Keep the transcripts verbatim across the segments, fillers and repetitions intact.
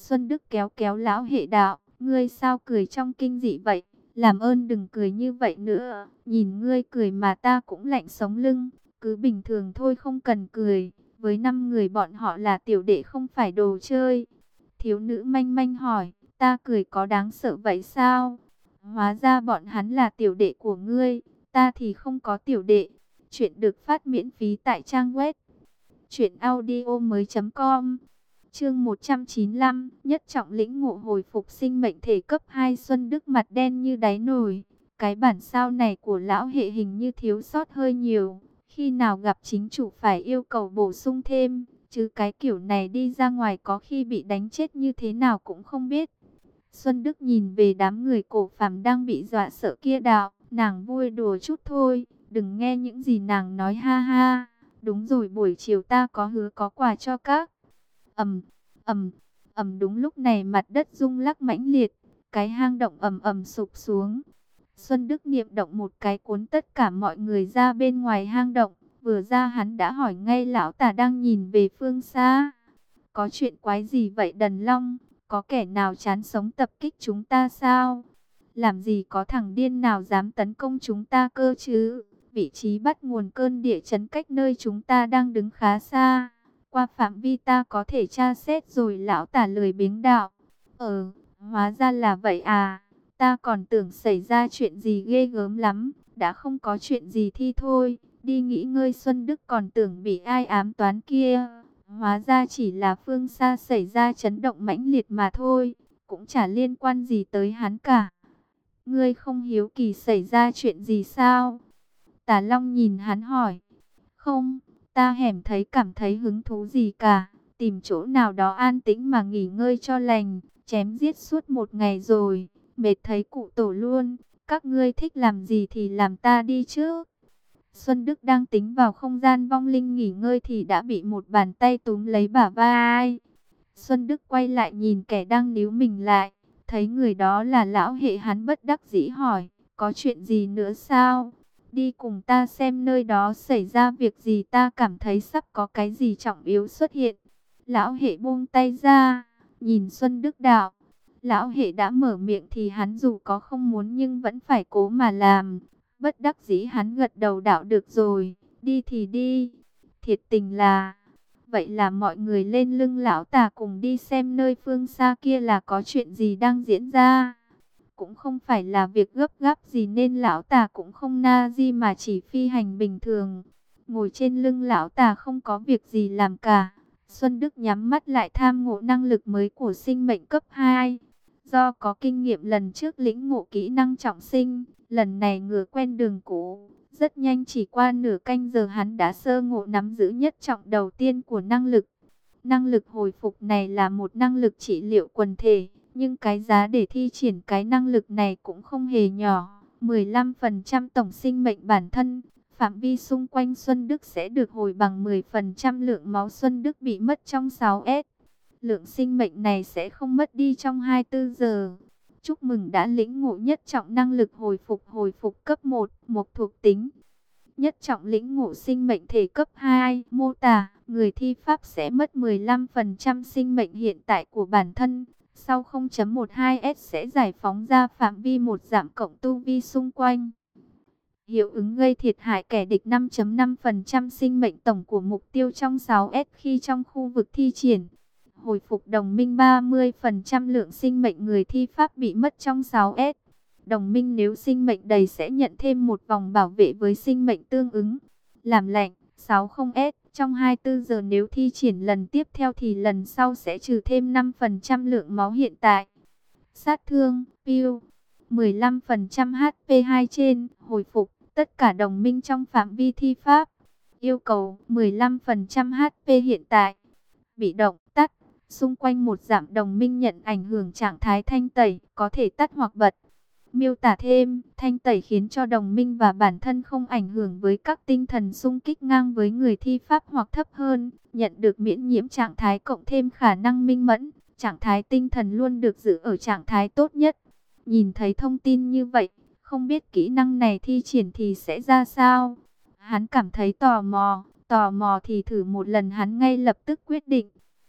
Xuân Đức kéo kéo lão hệ đạo, ngươi sao cười trong kinh dị vậy? Làm ơn đừng cười như vậy nữa, nhìn ngươi cười mà ta cũng lạnh sống lưng, cứ bình thường thôi không cần cười, với năm người bọn họ là tiểu đệ không phải đồ chơi. Thiếu nữ manh manh hỏi, ta cười có đáng sợ vậy sao? Hóa ra bọn hắn là tiểu đệ của ngươi, ta thì không có tiểu đệ. Chuyện được phát miễn phí tại trang web truyện audio mới.com. Chương một trăm chín mươi lăm, nhất trọng lĩnh ngộ hồi phục sinh mệnh thể cấp hai. Xuân Đức mặt đen như đáy nồi. Cái bản sao này của lão hệ hình như thiếu sót hơi nhiều. Khi nào gặp chính chủ phải yêu cầu bổ sung thêm. Chứ cái kiểu này đi ra ngoài có khi bị đánh chết như thế nào cũng không biết. Xuân Đức nhìn về đám người cổ phàm đang bị dọa sợ kia đạo. Nàng vui đùa chút thôi. Đừng nghe những gì nàng nói ha ha. Đúng rồi, buổi chiều ta có hứa có quà cho các. Ầm, ầm, ầm, đúng lúc này mặt đất rung lắc mãnh liệt, cái hang động ầm ầm sụp xuống. Xuân Đức niệm động một cái cuốn tất cả mọi người ra bên ngoài hang động, vừa ra hắn đã hỏi ngay lão tả đang nhìn về phương xa. Có chuyện quái gì vậy Đần Long, có kẻ nào chán sống tập kích chúng ta sao? Làm gì có thằng điên nào dám tấn công chúng ta cơ chứ? Vị trí bắt nguồn cơn địa chấn cách nơi chúng ta đang đứng khá xa. Qua phạm vi ta có thể tra xét rồi, lão tả lười biếng đạo. Ờ, hóa ra là vậy à. Ta còn tưởng xảy ra chuyện gì ghê gớm lắm. Đã không có chuyện gì thì thôi. Đi nghỉ ngơi. Xuân Đức còn tưởng bị ai ám toán kia. Hóa ra chỉ là phương xa xảy ra chấn động mãnh liệt mà thôi. Cũng chả liên quan gì tới hắn cả. Ngươi không hiếu kỳ xảy ra chuyện gì sao? Tả Long nhìn hắn hỏi. Không, ta hẻm thấy cảm thấy hứng thú gì cả. Tìm chỗ nào đó an tĩnh mà nghỉ ngơi cho lành. Chém giết suốt một ngày rồi. Mệt thấy cụ tổ luôn. Các ngươi thích làm gì thì làm, ta đi trước. Xuân Đức đang tính vào không gian vong linh nghỉ ngơi thì đã bị một bàn tay túm lấy bả vai. Xuân Đức quay lại nhìn kẻ đang níu mình lại. Thấy người đó là lão hệ, hắn bất đắc dĩ hỏi. Có chuyện gì nữa sao? Đi cùng ta xem nơi đó xảy ra việc gì, ta cảm thấy sắp có cái gì trọng yếu xuất hiện. Lão hệ buông tay ra, nhìn Xuân Đức đạo. Lão hệ đã mở miệng thì hắn dù có không muốn nhưng vẫn phải cố mà làm. Bất đắc dĩ hắn gật đầu đạo được rồi, đi thì đi. Thiệt tình là, vậy là mọi người lên lưng lão tà cùng đi xem nơi phương xa kia là có chuyện gì đang diễn ra. Cũng không phải là việc gấp gáp gì nên lão tà cũng không na di mà chỉ phi hành bình thường. Ngồi trên lưng lão tà không có việc gì làm cả. Xuân Đức nhắm mắt lại tham ngộ năng lực mới của sinh mệnh cấp hai. Do có kinh nghiệm lần trước lĩnh ngộ kỹ năng trọng sinh, lần này ngừa quen đường cũ. Rất nhanh, chỉ qua nửa canh giờ hắn đã sơ ngộ nắm giữ nhất trọng đầu tiên của năng lực. Năng lực hồi phục này là một năng lực trị liệu quần thể. Nhưng cái giá để thi triển cái năng lực này cũng không hề nhỏ. mười lăm phần trăm tổng sinh mệnh bản thân. Phạm vi xung quanh Xuân Đức sẽ được hồi bằng mười phần trăm lượng máu Xuân Đức bị mất trong sáu S. Lượng sinh mệnh này sẽ không mất đi trong hai mươi tư giờ. Chúc mừng đã lĩnh ngộ nhất trọng năng lực hồi phục hồi phục cấp một, một thuộc tính. Nhất trọng lĩnh ngộ sinh mệnh thể cấp hai, mô tả, người thi pháp sẽ mất mười lăm phần trăm sinh mệnh hiện tại của bản thân. Sau không chấm một hai S sẽ giải phóng ra phạm vi một giảm cộng tu vi xung quanh. Hiệu ứng gây thiệt hại kẻ địch năm chấm năm phần trăm sinh mệnh tổng của mục tiêu trong sáu S khi trong khu vực thi triển. Hồi phục đồng minh ba mươi phần trăm lượng sinh mệnh người thi pháp bị mất trong sáu S. Đồng minh nếu sinh mệnh đầy sẽ nhận thêm một vòng bảo vệ với sinh mệnh tương ứng. Làm lạnh sáu mươi S. Trong hai mươi tư giờ nếu thi triển lần tiếp theo thì lần sau sẽ trừ thêm năm phần trăm lượng máu hiện tại. Sát thương, piu, mười lăm phần trăm H P hai trên, hồi phục, tất cả đồng minh trong phạm vi thi pháp. Yêu cầu, mười lăm phần trăm H P hiện tại. Bị động, tắt, xung quanh một giảm đồng minh nhận ảnh hưởng trạng thái thanh tẩy, có thể tắt hoặc bật. Miêu tả thêm, thanh tẩy khiến cho đồng minh và bản thân không ảnh hưởng với các tinh thần xung kích ngang với người thi pháp hoặc thấp hơn, nhận được miễn nhiễm trạng thái cộng thêm khả năng minh mẫn, trạng thái tinh thần luôn được giữ ở trạng thái tốt nhất. Nhìn thấy thông tin như vậy, không biết kỹ năng này thi triển thì sẽ ra sao? Hắn cảm thấy tò mò, tò mò thì thử một lần, hắn ngay lập tức quyết định.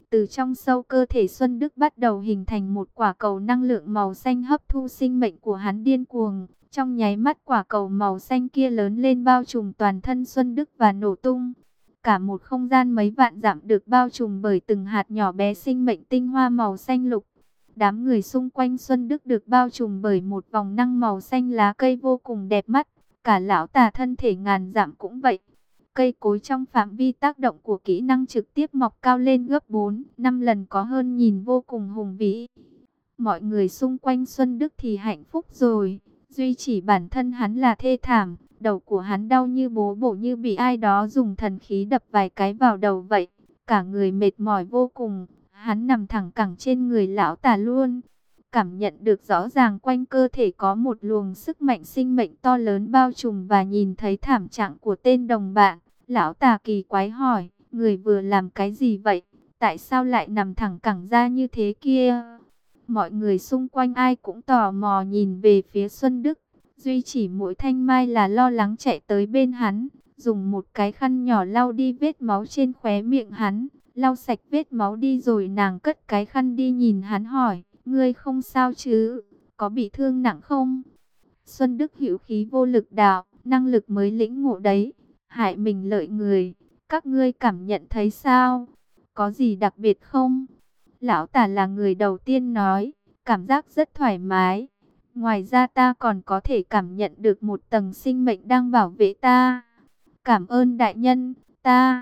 Từ trong sâu cơ thể Xuân Đức bắt đầu hình thành một quả cầu năng lượng màu xanh hấp thu sinh mệnh của hắn điên cuồng. Trong nháy mắt quả cầu màu xanh kia lớn lên bao trùm toàn thân Xuân Đức và nổ tung. Cả một không gian mấy vạn dặm được bao trùm bởi từng hạt nhỏ bé sinh mệnh tinh hoa màu xanh lục. Đám người xung quanh Xuân Đức được bao trùm bởi một vòng năng màu xanh lá cây vô cùng đẹp mắt. Cả lão tà thân thể ngàn dặm cũng vậy. Cây cối trong phạm vi tác động của kỹ năng trực tiếp mọc cao lên gấp bốn, năm lần có hơn, nhìn vô cùng hùng vĩ. Mọi người xung quanh Xuân Đức thì hạnh phúc rồi. Duy chỉ bản thân hắn là thê thảm. Đầu của hắn đau như bố bổ, như bị ai đó dùng thần khí đập vài cái vào đầu vậy. Cả người mệt mỏi vô cùng. Hắn nằm thẳng cẳng trên người lão tà luôn. Cảm nhận được rõ ràng quanh cơ thể có một luồng sức mạnh sinh mệnh to lớn bao trùm, và nhìn thấy thảm trạng của tên đồng bạn. Lão tà kỳ quái hỏi, người vừa làm cái gì vậy? Tại sao lại nằm thẳng cẳng ra như thế kia? Mọi người xung quanh ai cũng tò mò nhìn về phía Xuân Đức. Duy chỉ mỗi Thanh Mai là lo lắng chạy tới bên hắn, dùng một cái khăn nhỏ lau đi vết máu trên khóe miệng hắn. Lau sạch vết máu đi rồi nàng cất cái khăn đi, nhìn hắn hỏi, ngươi không sao chứ? Có bị thương nặng không? Xuân Đức hữu khí vô lực đạo, năng lực mới lĩnh ngộ đấy. Hại mình lợi người, các ngươi cảm nhận thấy sao? Có gì đặc biệt không? Lão tà là người đầu tiên nói, cảm giác rất thoải mái. Ngoài ra ta còn có thể cảm nhận được một tầng sinh mệnh đang bảo vệ ta. Cảm ơn đại nhân, ta,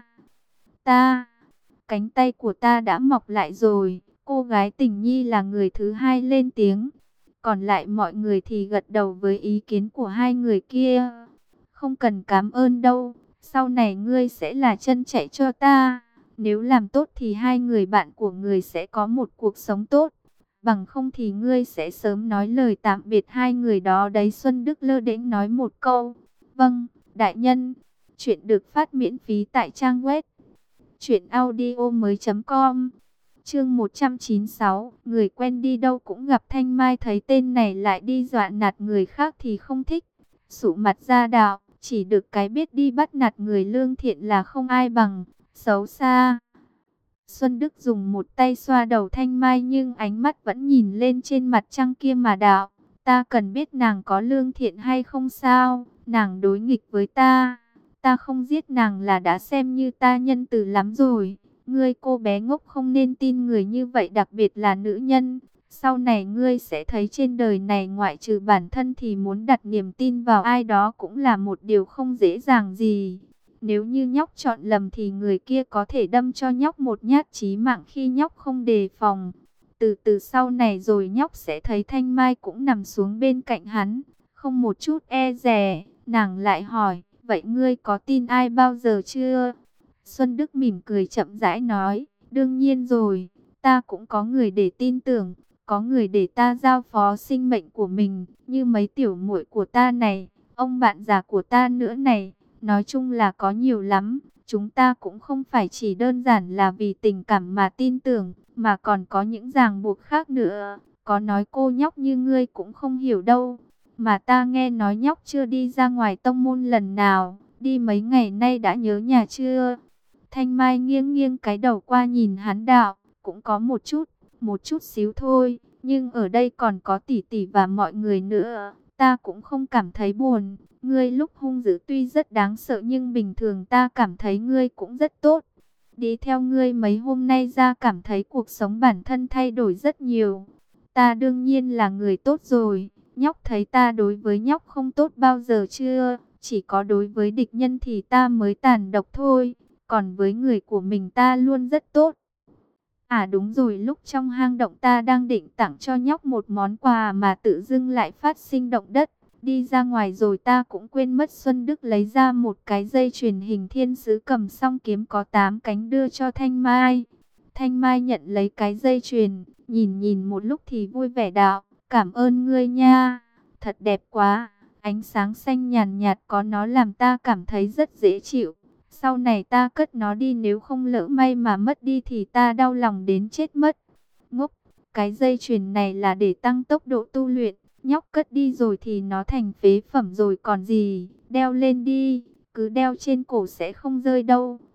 ta, cánh tay của ta đã mọc lại rồi. Cô gái Tình Nhi là người thứ hai lên tiếng. Còn lại mọi người thì gật đầu với ý kiến của hai người kia. Không cần cảm ơn đâu, sau này ngươi sẽ là chân chạy cho ta. Nếu làm tốt thì hai người bạn của ngươi sẽ có một cuộc sống tốt. Bằng không thì ngươi sẽ sớm nói lời tạm biệt hai người đó đấy. Xuân Đức lơ đễnh nói một câu. Vâng, đại nhân. Chuyện được phát miễn phí tại trang web truyện audio mới chấm com. Chương một trăm chín mươi sáu, người quen đi đâu cũng gặp. Thanh Mai thấy tên này lại đi dọa nạt người khác thì không thích. Sụ mặt ra đạo, chỉ được cái biết đi bắt nạt người lương thiện là không ai bằng, xấu xa. Xuân Đức dùng một tay xoa đầu Thanh Mai, nhưng ánh mắt vẫn nhìn lên trên mặt trăng kia mà đạo. Ta cần biết nàng có lương thiện hay không sao? Nàng đối nghịch với ta, ta không giết nàng là đã xem như ta nhân từ lắm rồi. Ngươi cô bé ngốc không nên tin người như vậy, đặc biệt là nữ nhân. Sau này ngươi sẽ thấy trên đời này ngoại trừ bản thân thì muốn đặt niềm tin vào ai đó cũng là một điều không dễ dàng gì. Nếu như nhóc chọn lầm thì người kia có thể đâm cho nhóc một nhát chí mạng khi nhóc không đề phòng. Từ từ sau này rồi nhóc sẽ thấy Thanh Mai cũng nằm xuống bên cạnh hắn, không một chút e dè. Nàng lại hỏi, vậy ngươi có tin ai bao giờ chưa? Xuân Đức mỉm cười chậm rãi nói, đương nhiên rồi, ta cũng có người để tin tưởng, có người để ta giao phó sinh mệnh của mình, như mấy tiểu muội của ta này, ông bạn già của ta nữa này, nói chung là có nhiều lắm. Chúng ta cũng không phải chỉ đơn giản là vì tình cảm mà tin tưởng, mà còn có những ràng buộc khác nữa. Có nói cô nhóc như ngươi cũng không hiểu đâu, mà ta nghe nói nhóc chưa đi ra ngoài tông môn lần nào, đi mấy ngày nay đã nhớ nhà chưa? Thanh Mai nghiêng nghiêng cái đầu qua nhìn hắn đạo, cũng có một chút, một chút xíu thôi, nhưng ở đây còn có tỷ tỷ và mọi người nữa, ta cũng không cảm thấy buồn. Ngươi lúc hung dữ tuy rất đáng sợ, nhưng bình thường ta cảm thấy ngươi cũng rất tốt. Đi theo ngươi mấy hôm nay ra cảm thấy cuộc sống bản thân thay đổi rất nhiều. Ta đương nhiên là người tốt rồi. Nhóc thấy ta đối với nhóc không tốt bao giờ chưa? Chỉ có đối với địch nhân thì ta mới tàn độc thôi. Còn với người của mình ta luôn rất tốt. À đúng rồi, lúc trong hang động ta đang định tặng cho nhóc một món quà mà tự dưng lại phát sinh động đất. Đi ra ngoài rồi ta cũng quên mất. Xuân Đức lấy ra một cái dây chuyền hình thiên sứ cầm song kiếm có tám cánh đưa cho Thanh Mai. Thanh Mai nhận lấy cái dây chuyền, nhìn nhìn một lúc thì vui vẻ đạo, cảm ơn ngươi nha, thật đẹp quá, ánh sáng xanh nhàn nhạt có nó làm ta cảm thấy rất dễ chịu. Sau này ta cất nó đi, nếu không lỡ may mà mất đi thì ta đau lòng đến chết mất. Ngốc, cái dây chuyền này là để tăng tốc độ tu luyện. Nhóc cất đi rồi thì nó thành phế phẩm rồi còn gì. Đeo lên đi, cứ đeo trên cổ sẽ không rơi đâu.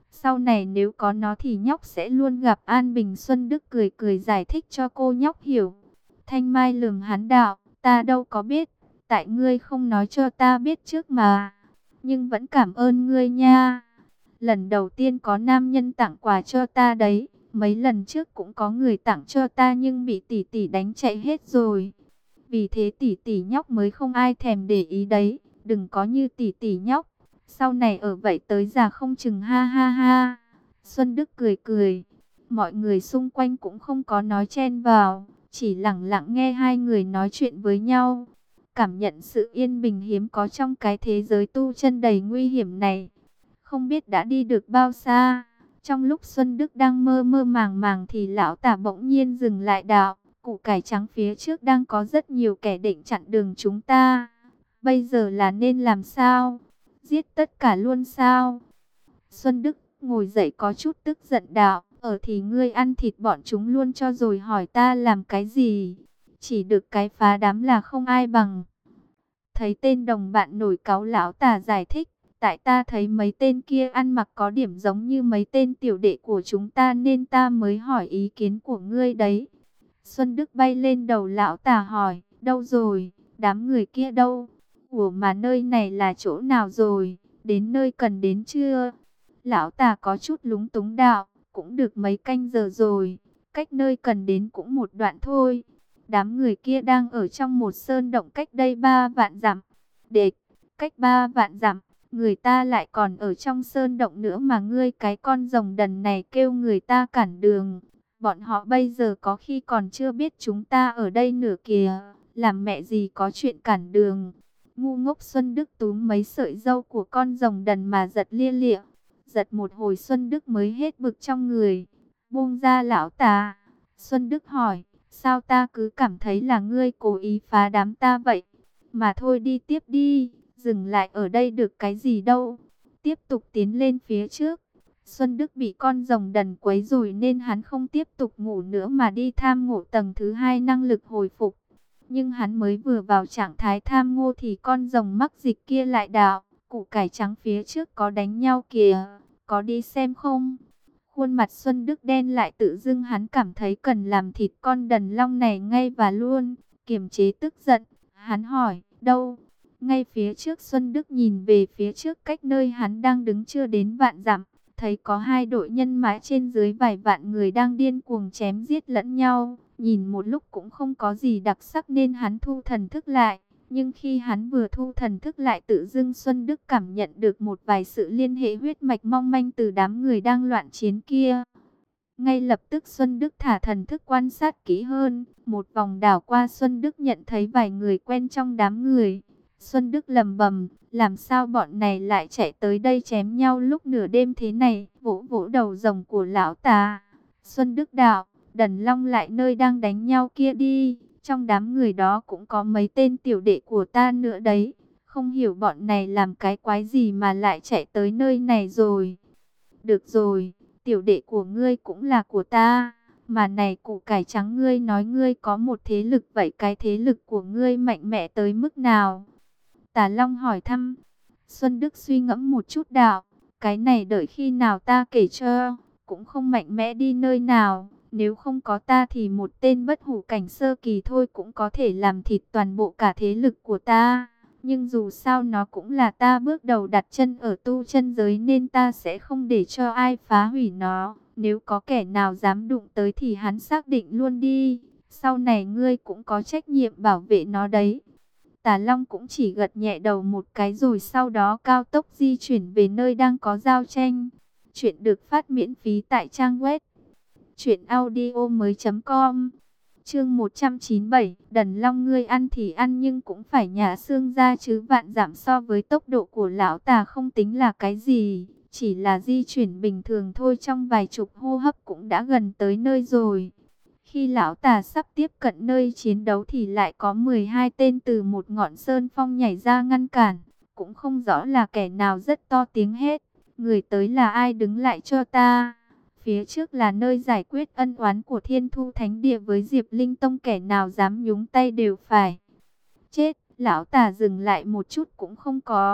Sau này nếu có nó thì nhóc sẽ luôn gặp an bình. Xuân Đức cười cười giải thích cho cô nhóc hiểu. Thanh Mai lườm hắn đạo, ta đâu có biết, tại ngươi không nói cho ta biết trước mà. Nhưng vẫn cảm ơn ngươi nha. Lần đầu tiên có nam nhân tặng quà cho ta đấy. Mấy lần trước cũng có người tặng cho ta nhưng bị tỷ tỷ đánh chạy hết rồi. Vì thế tỷ tỷ nhóc mới không ai thèm để ý đấy. Đừng có như tỷ tỷ nhóc. Sau này ở vậy tới già không chừng, ha ha ha. Xuân Đức cười cười. Mọi người xung quanh cũng không có nói chen vào. Chỉ lặng lặng nghe hai người nói chuyện với nhau. Cảm nhận sự yên bình hiếm có trong cái thế giới tu chân đầy nguy hiểm này. Không biết đã đi được bao xa. Trong lúc Xuân Đức đang mơ mơ màng màng thì lão tả bỗng nhiên dừng lại đạo. Củ cải trắng phía trước đang có rất nhiều kẻ định chặn đường chúng ta. Bây giờ là nên làm sao? Giết tất cả luôn sao? Xuân Đức ngồi dậy có chút tức giận đạo. Ở thì ngươi ăn thịt bọn chúng luôn cho rồi hỏi ta làm cái gì? Chỉ được cái phá đám là không ai bằng. Thấy tên đồng bạn nổi cáu, lão tả giải thích. Tại ta thấy mấy tên kia ăn mặc có điểm giống như mấy tên tiểu đệ của chúng ta nên ta mới hỏi ý kiến của ngươi đấy. Xuân Đức bay lên đầu lão tả hỏi, đâu rồi, đám người kia đâu? Ủa mà nơi này là chỗ nào rồi, đến nơi cần đến chưa? Lão tả có chút lúng túng đạo, cũng được mấy canh giờ rồi, cách nơi cần đến cũng một đoạn thôi. Đám người kia đang ở trong một sơn động cách đây ba vạn dặm. Đệt, cách ba vạn dặm. Người ta lại còn ở trong sơn động nữa mà ngươi cái con rồng đần này kêu người ta cản đường. Bọn họ bây giờ có khi còn chưa biết chúng ta ở đây nữa kìa. Làm mẹ gì có chuyện cản đường. Ngu ngốc. Xuân Đức túm mấy sợi râu của con rồng đần mà giật lia lịa. Giật một hồi Xuân Đức mới hết bực trong người. Buông ra lão tà. Xuân Đức hỏi, sao ta cứ cảm thấy là ngươi cố ý phá đám ta vậy? Mà thôi đi tiếp đi. Dừng lại ở đây được cái gì đâu. Tiếp tục tiến lên phía trước. Xuân Đức bị con rồng đần quấy rồi nên hắn không tiếp tục ngủ nữa mà đi tham ngộ tầng thứ hai năng lực hồi phục. Nhưng hắn mới vừa vào trạng thái tham ngộ thì con rồng mắc dịch kia lại đạo. Củ cải trắng phía trước có đánh nhau kìa. Có đi xem không? Khuôn mặt Xuân Đức đen lại, tự dưng hắn cảm thấy cần làm thịt con đần long này ngay và luôn. Kiềm chế tức giận. Hắn hỏi, đâu? Ngay phía trước. Xuân Đức nhìn về phía trước cách nơi hắn đang đứng chưa đến vạn dặm. Thấy có hai đội nhân mã trên dưới vài vạn người đang điên cuồng chém giết lẫn nhau. Nhìn một lúc cũng không có gì đặc sắc nên hắn thu thần thức lại. Nhưng khi hắn vừa thu thần thức lại, tự dưng Xuân Đức cảm nhận được một vài sự liên hệ huyết mạch mong manh từ đám người đang loạn chiến kia. Ngay lập tức Xuân Đức thả thần thức quan sát kỹ hơn. Một vòng đảo qua, Xuân Đức nhận thấy vài người quen trong đám người. Xuân Đức lầm bầm, làm sao bọn này lại chạy tới đây chém nhau lúc nửa đêm thế này? Vỗ vỗ đầu rồng của lão tà. Xuân Đức đạo, đần long lại nơi đang đánh nhau kia đi. Trong đám người đó cũng có mấy tên tiểu đệ của ta nữa đấy. Không hiểu bọn này làm cái quái gì mà lại chạy tới nơi này rồi. Được rồi, tiểu đệ của ngươi cũng là của ta. Mà này củ cải trắng, ngươi nói ngươi có một thế lực, vậy cái thế lực của ngươi mạnh mẽ tới mức nào? Tà Long hỏi thăm. Xuân Đức suy ngẫm một chút đạo, cái này đợi khi nào ta kể cho, cũng không mạnh mẽ đi nơi nào. Nếu không có ta thì một tên bất hủ cảnh sơ kỳ thôi cũng có thể làm thịt toàn bộ cả thế lực của ta. Nhưng dù sao nó cũng là ta bước đầu đặt chân ở tu chân giới nên ta sẽ không để cho ai phá hủy nó. Nếu có kẻ nào dám đụng tới thì hắn xác định luôn đi. Sau này ngươi cũng có trách nhiệm bảo vệ nó đấy. Tà Long cũng chỉ gật nhẹ đầu một cái rồi sau đó cao tốc di chuyển về nơi đang có giao tranh. Chuyện được phát miễn phí tại trang web truyện audio mới chấm com. Chương một trăm chín mươi bảy, đần long ngươi ăn thì ăn nhưng cũng phải nhả xương ra chứ. Vạn giảm so với tốc độ của lão tà không tính là cái gì, chỉ là di chuyển bình thường thôi, trong vài chục hô hấp cũng đã gần tới nơi rồi. Khi lão tà sắp tiếp cận nơi chiến đấu thì lại có mười hai tên từ một ngọn sơn phong nhảy ra ngăn cản. Cũng không rõ là kẻ nào rất to tiếng hét, người tới là ai, đứng lại cho ta. Phía trước là nơi giải quyết ân oán của Thiên Thu Thánh Địa với Diệp Linh Tông, kẻ nào dám nhúng tay đều phải chết. Lão tà dừng lại một chút cũng không có.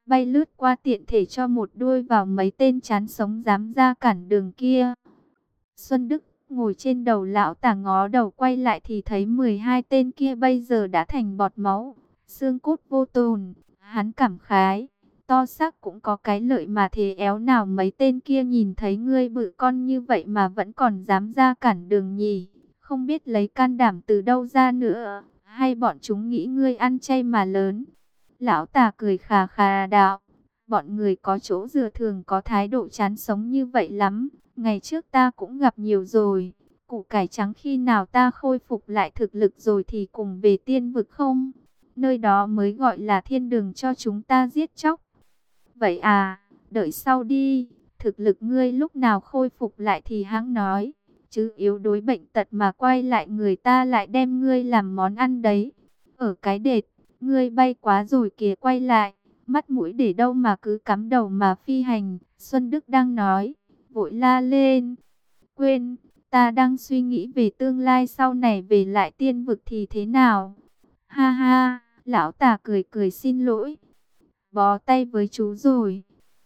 bay lướt qua tiện thể cho một đuôi vào mấy tên chán sống dám ra cản đường kia. Xuân Đức ngồi trên đầu lão tả ngó đầu quay lại thì thấy mười hai tên kia bây giờ đã thành bọt máu, xương cốt vô tồn. Hắn cảm khái, to xác cũng có cái lợi mà thế éo nào mấy tên kia nhìn thấy ngươi bự con như vậy mà vẫn còn dám ra cản đường nhỉ, không biết lấy can đảm từ đâu ra nữa, hay bọn chúng nghĩ ngươi ăn chay mà lớn. Lão tả cười khà khà đạo, bọn người có chỗ dựa thường có thái độ chán sống như vậy lắm. Ngày trước ta cũng gặp nhiều rồi. Củ cải trắng khi nào ta khôi phục lại thực lực rồi thì cùng về tiên vực không? Nơi đó mới gọi là thiên đường cho chúng ta giết chóc. Vậy à, đợi sau đi. Thực lực ngươi lúc nào khôi phục lại thì hãng nói. Chứ yếu đối bệnh tật mà quay lại người ta lại đem ngươi làm món ăn đấy. Ở cái đệt, ngươi bay quá rồi kìa quay lại. Mắt mũi để đâu mà cứ cắm đầu mà phi hành. Xuân Đức đang nói. Vội la lên, quên, ta đang suy nghĩ về tương lai sau này về lại tiên vực thì thế nào. Ha ha, lão tả cười cười xin lỗi, bó tay với chú rồi.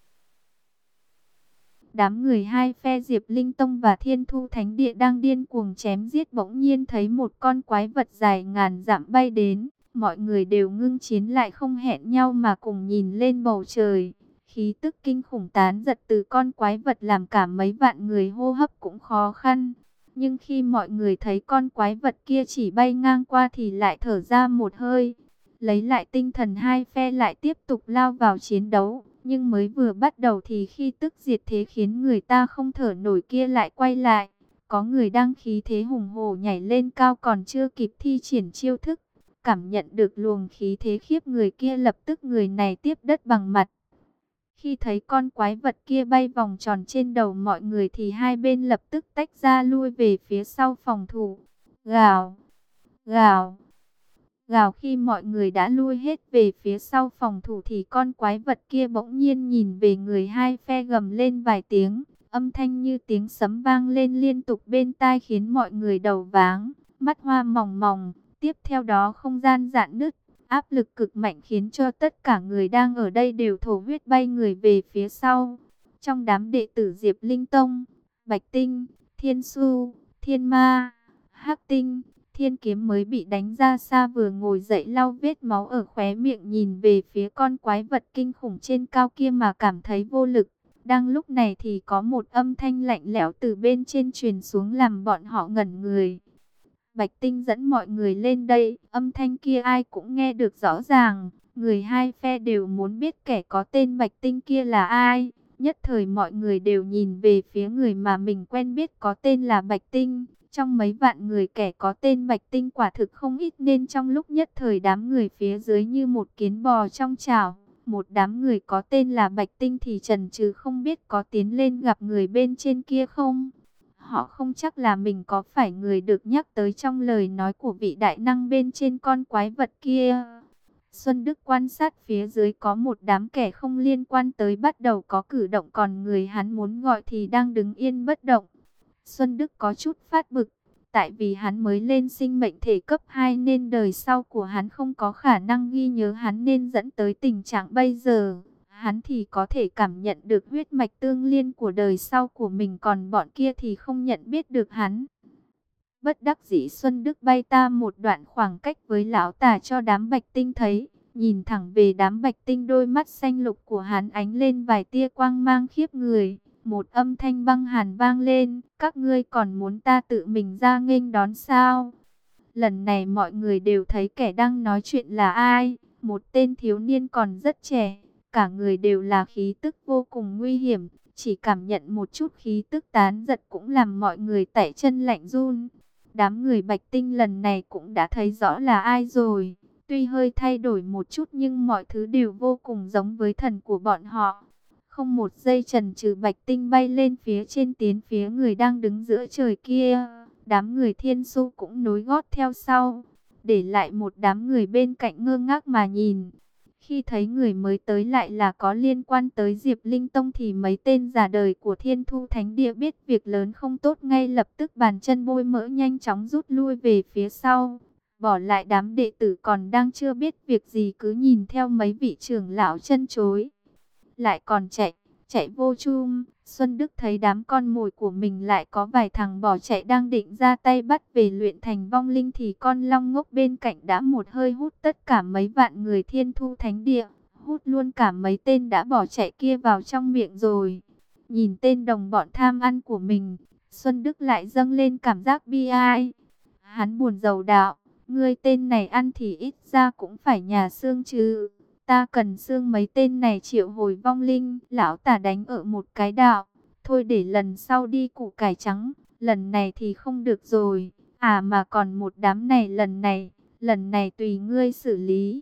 Đám người hai phe Diệp Linh Tông và Thiên Thu Thánh Địa đang điên cuồng chém giết, bỗng nhiên thấy một con quái vật dài ngàn dặm bay đến. Mọi người đều ngưng chiến lại không hẹn nhau mà cùng nhìn lên bầu trời. Khí tức kinh khủng tán giật từ con quái vật làm cả mấy vạn người hô hấp cũng khó khăn. Nhưng khi mọi người thấy con quái vật kia chỉ bay ngang qua thì lại thở ra một hơi. Lấy lại tinh thần, hai phe lại tiếp tục lao vào chiến đấu. Nhưng mới vừa bắt đầu thì khi tức diệt thế khiến người ta không thở nổi kia lại quay lại. Có người đang khí thế hùng hổ nhảy lên cao còn chưa kịp thi triển chiêu thức. Cảm nhận được luồng khí thế khiếp người kia, lập tức người này tiếp đất bằng mặt. Khi thấy con quái vật kia bay vòng tròn trên đầu mọi người thì hai bên lập tức tách ra lui về phía sau phòng thủ. Gào, gào, gào. Khi mọi người đã lui hết về phía sau phòng thủ thì con quái vật kia bỗng nhiên nhìn về người hai phe gầm lên vài tiếng. Âm thanh như tiếng sấm vang lên liên tục bên tai khiến mọi người đầu váng, mắt hoa mòng mòng. Tiếp theo đó không gian rạn nứt. Áp lực cực mạnh khiến cho tất cả người đang ở đây đều thổ huyết bay người về phía sau. Trong đám đệ tử Diệp Linh Tông, Bạch Tinh, Thiên Su, Thiên Ma, Hắc Tinh, Thiên Kiếm mới bị đánh ra xa vừa ngồi dậy lau vết máu ở khóe miệng, nhìn về phía con quái vật kinh khủng trên cao kia mà cảm thấy vô lực. Đang lúc này thì có một âm thanh lạnh lẽo từ bên trên truyền xuống làm bọn họ ngẩn người. Bạch Tinh dẫn mọi người lên đây, âm thanh kia ai cũng nghe được rõ ràng. Người hai phe đều muốn biết kẻ có tên Bạch Tinh kia là ai. Nhất thời mọi người đều nhìn về phía người mà mình quen biết có tên là Bạch Tinh. Trong mấy vạn người kẻ có tên Bạch Tinh quả thực không ít, nên trong lúc nhất thời đám người phía dưới như một kiến bò trong chảo. Một đám người có tên là Bạch Tinh thì chần chừ không biết có tiến lên gặp người bên trên kia không. Họ không chắc là mình có phải người được nhắc tới trong lời nói của vị đại năng bên trên con quái vật kia. Xuân Đức quan sát phía dưới có một đám kẻ không liên quan tới bắt đầu có cử động, còn người hắn muốn gọi thì đang đứng yên bất động. Xuân Đức có chút phát bực, tại vì hắn mới lên sinh mệnh thể cấp hai nên đời sau của hắn không có khả năng ghi nhớ hắn, nên dẫn tới tình trạng bây giờ. Hắn thì có thể cảm nhận được huyết mạch tương liên của đời sau của mình, còn bọn kia thì không nhận biết được hắn. Bất đắc dĩ Xuân Đức bay ta một đoạn khoảng cách với lão tả cho đám Bạch Tinh thấy. Nhìn thẳng về đám Bạch Tinh, đôi mắt xanh lục của hắn ánh lên vài tia quang mang khiếp người. Một âm thanh băng hàn vang lên, các ngươi còn muốn ta tự mình ra nghênh đón sao? Lần này mọi người đều thấy kẻ đang nói chuyện là ai. Một tên thiếu niên còn rất trẻ. Cả người đều là khí tức vô cùng nguy hiểm, chỉ cảm nhận một chút khí tức tán giật cũng làm mọi người tẩy chân lạnh run. Đám người Bạch Tinh lần này cũng đã thấy rõ là ai rồi. Tuy hơi thay đổi một chút nhưng mọi thứ đều vô cùng giống với thần của bọn họ. Không một giây chần chừ, Bạch Tinh bay lên phía trên tiến phía người đang đứng giữa trời kia. Đám người Thiên Su cũng nối gót theo sau, để lại một đám người bên cạnh ngơ ngác mà nhìn. Khi thấy người mới tới lại là có liên quan tới Diệp Linh Tông thì mấy tên già đời của Thiên Thu Thánh Địa biết việc lớn không tốt, ngay lập tức bàn chân bôi mỡ nhanh chóng rút lui về phía sau. bỏ lại đám đệ tử còn đang chưa biết việc gì cứ nhìn theo mấy vị trưởng lão chân chối. Lại còn chạy, chạy vô chum. Xuân Đức thấy đám con mồi của mình lại có vài thằng bỏ chạy đang định ra tay bắt về luyện thành vong linh thì con long ngốc bên cạnh đã một hơi hút tất cả mấy vạn người Thiên Thu Thánh Địa, hút luôn cả mấy tên đã bỏ chạy kia vào trong miệng rồi. Nhìn tên đồng bọn tham ăn của mình, Xuân Đức lại dâng lên cảm giác bi ai. Hắn buồn rầu đạo, ngươi tên này ăn thì ít ra cũng phải nhà xương chứ. Ta cần xương mấy tên này triệu hồi vong linh. Lão Tả đánh ở một cái đạo. Thôi để lần sau đi củ cải trắng. Lần này thì không được rồi. À mà còn một đám này lần này. Lần này tùy ngươi xử lý.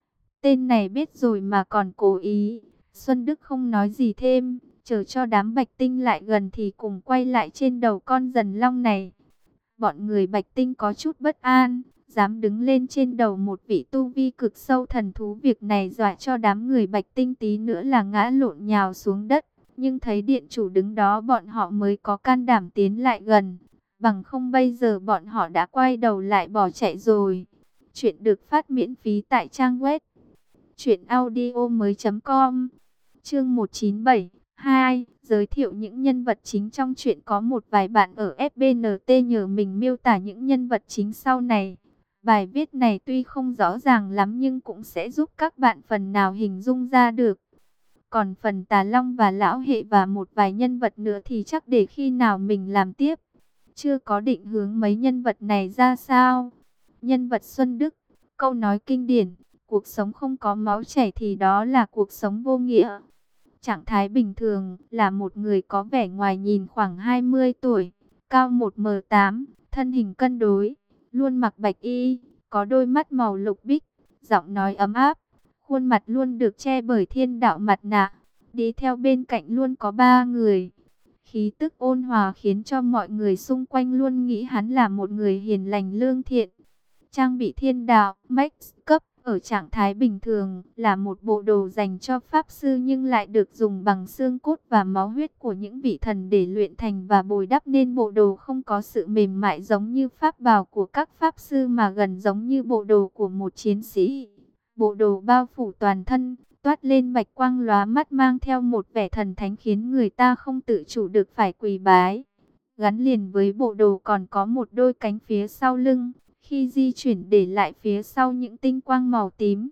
Tên này biết rồi mà còn cố ý. Xuân Đức không nói gì thêm. Chờ cho đám bạch tinh lại gần thì cùng quay lại trên đầu con dần long này. Bọn người bạch tinh có chút bất an. Dám đứng lên trên đầu một vị tu vi cực sâu thần thú, việc này dọa cho đám người bạch tinh tí nữa là ngã lộn nhào xuống đất. Nhưng thấy điện chủ đứng đó bọn họ mới có can đảm tiến lại gần. Bằng không bây giờ bọn họ đã quay đầu lại bỏ chạy rồi. Chuyện được phát miễn phí tại trang web truyện audio mới chấm com. Chương một trăm chín mươi bảy hai. Giới thiệu những nhân vật chính trong truyện. Có một vài bạn ở ép bê en tê nhờ mình miêu tả những nhân vật chính sau này. Bài viết này tuy không rõ ràng lắm nhưng cũng sẽ giúp các bạn phần nào hình dung ra được. Còn phần Tà Long và Lão Hệ và một vài nhân vật nữa thì chắc để khi nào mình làm tiếp. Chưa có định hướng mấy nhân vật này ra sao. Nhân vật Xuân Đức, câu nói kinh điển, cuộc sống không có máu chảy thì đó là cuộc sống vô nghĩa. Trạng thái bình thường là một người có vẻ ngoài nhìn khoảng hai mươi tuổi, cao một mét tám, thân hình cân đối. Luôn mặc bạch y, có đôi mắt màu lục bích, giọng nói ấm áp, khuôn mặt luôn được che bởi thiên đạo mặt nạ. Đi theo bên cạnh luôn có ba người. Khí tức ôn hòa khiến cho mọi người xung quanh luôn nghĩ hắn là một người hiền lành lương thiện. Trang bị thiên đạo, max cấp, ở trạng thái bình thường là một bộ đồ dành cho pháp sư nhưng lại được dùng bằng xương cốt và máu huyết của những vị thần để luyện thành và bồi đắp nên bộ đồ không có sự mềm mại giống như pháp bào của các pháp sư mà gần giống như bộ đồ của một chiến sĩ. Bộ đồ bao phủ toàn thân, toát lên bạch quang lóa mắt mang theo một vẻ thần thánh khiến người ta không tự chủ được phải quỳ bái. Gắn liền với bộ đồ còn có một đôi cánh phía sau lưng. Khi di chuyển để lại phía sau những tinh quang màu tím.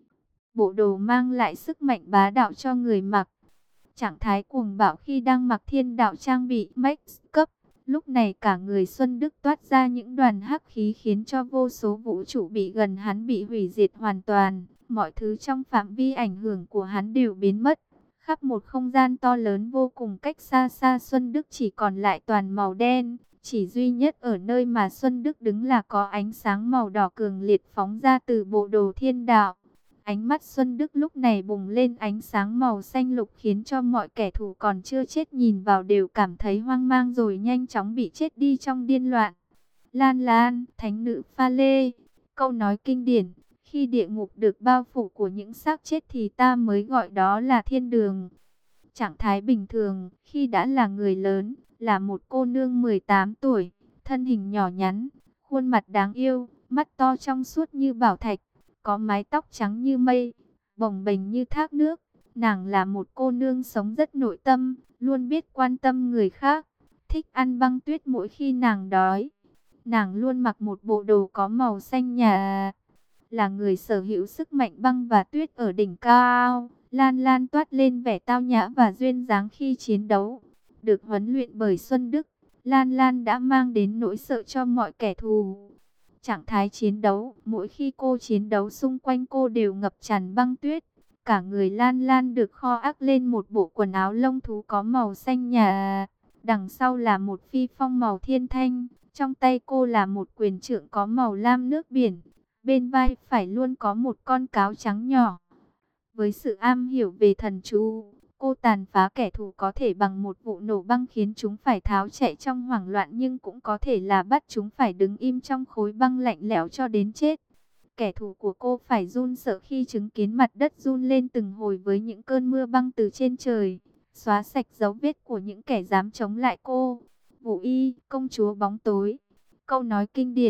Bộ đồ mang lại sức mạnh bá đạo cho người mặc. Trạng thái cuồng bạo khi đang mặc thiên đạo trang bị max cấp. Lúc này cả người Xuân Đức toát ra những đoàn hắc khí khiến cho vô số vũ trụ bị gần hắn bị hủy diệt hoàn toàn. Mọi thứ trong phạm vi ảnh hưởng của hắn đều biến mất. Khắp một không gian to lớn vô cùng cách xa xa Xuân Đức chỉ còn lại toàn màu đen. Chỉ duy nhất ở nơi mà Xuân Đức đứng là có ánh sáng màu đỏ cường liệt phóng ra từ bộ đồ thiên đạo. Ánh mắt Xuân Đức lúc này bùng lên ánh sáng màu xanh lục khiến cho mọi kẻ thù còn chưa chết nhìn vào đều cảm thấy hoang mang rồi nhanh chóng bị chết đi trong điên loạn. Lan Lan, thánh nữ pha lê, câu nói kinh điển, khi địa ngục được bao phủ của những xác chết thì ta mới gọi đó là thiên đường. Trạng thái bình thường, khi đã là người lớn, là một cô nương mười tám tuổi, thân hình nhỏ nhắn, khuôn mặt đáng yêu, mắt to trong suốt như bảo thạch, có mái tóc trắng như mây, bồng bềnh như thác nước. Nàng là một cô nương sống rất nội tâm, luôn biết quan tâm người khác, thích ăn băng tuyết mỗi khi nàng đói. Nàng luôn mặc một bộ đồ có màu xanh nhà, là người sở hữu sức mạnh băng và tuyết ở đỉnh cao. Lan Lan toát lên vẻ tao nhã và duyên dáng khi chiến đấu. Được huấn luyện bởi Xuân Đức, Lan Lan đã mang đến nỗi sợ cho mọi kẻ thù. Trạng thái chiến đấu, mỗi khi cô chiến đấu xung quanh cô đều ngập tràn băng tuyết. Cả người Lan Lan được kho ác lên một bộ quần áo lông thú có màu xanh nhà. Đằng sau là một phi phong màu thiên thanh. Trong tay cô là một quyền trượng có màu lam nước biển. Bên vai phải luôn có một con cáo trắng nhỏ. Với sự am hiểu về thần chú, cô tàn phá kẻ thù có thể bằng một vụ nổ băng khiến chúng phải tháo chạy trong hoảng loạn, nhưng cũng có thể là bắt chúng phải đứng im trong khối băng lạnh lẽo cho đến chết. Kẻ thù của cô phải run sợ khi chứng kiến mặt đất run lên từng hồi với những cơn mưa băng từ trên trời, xóa sạch dấu vết của những kẻ dám chống lại cô. Vũ Y, công chúa bóng tối, câu nói kinh điển,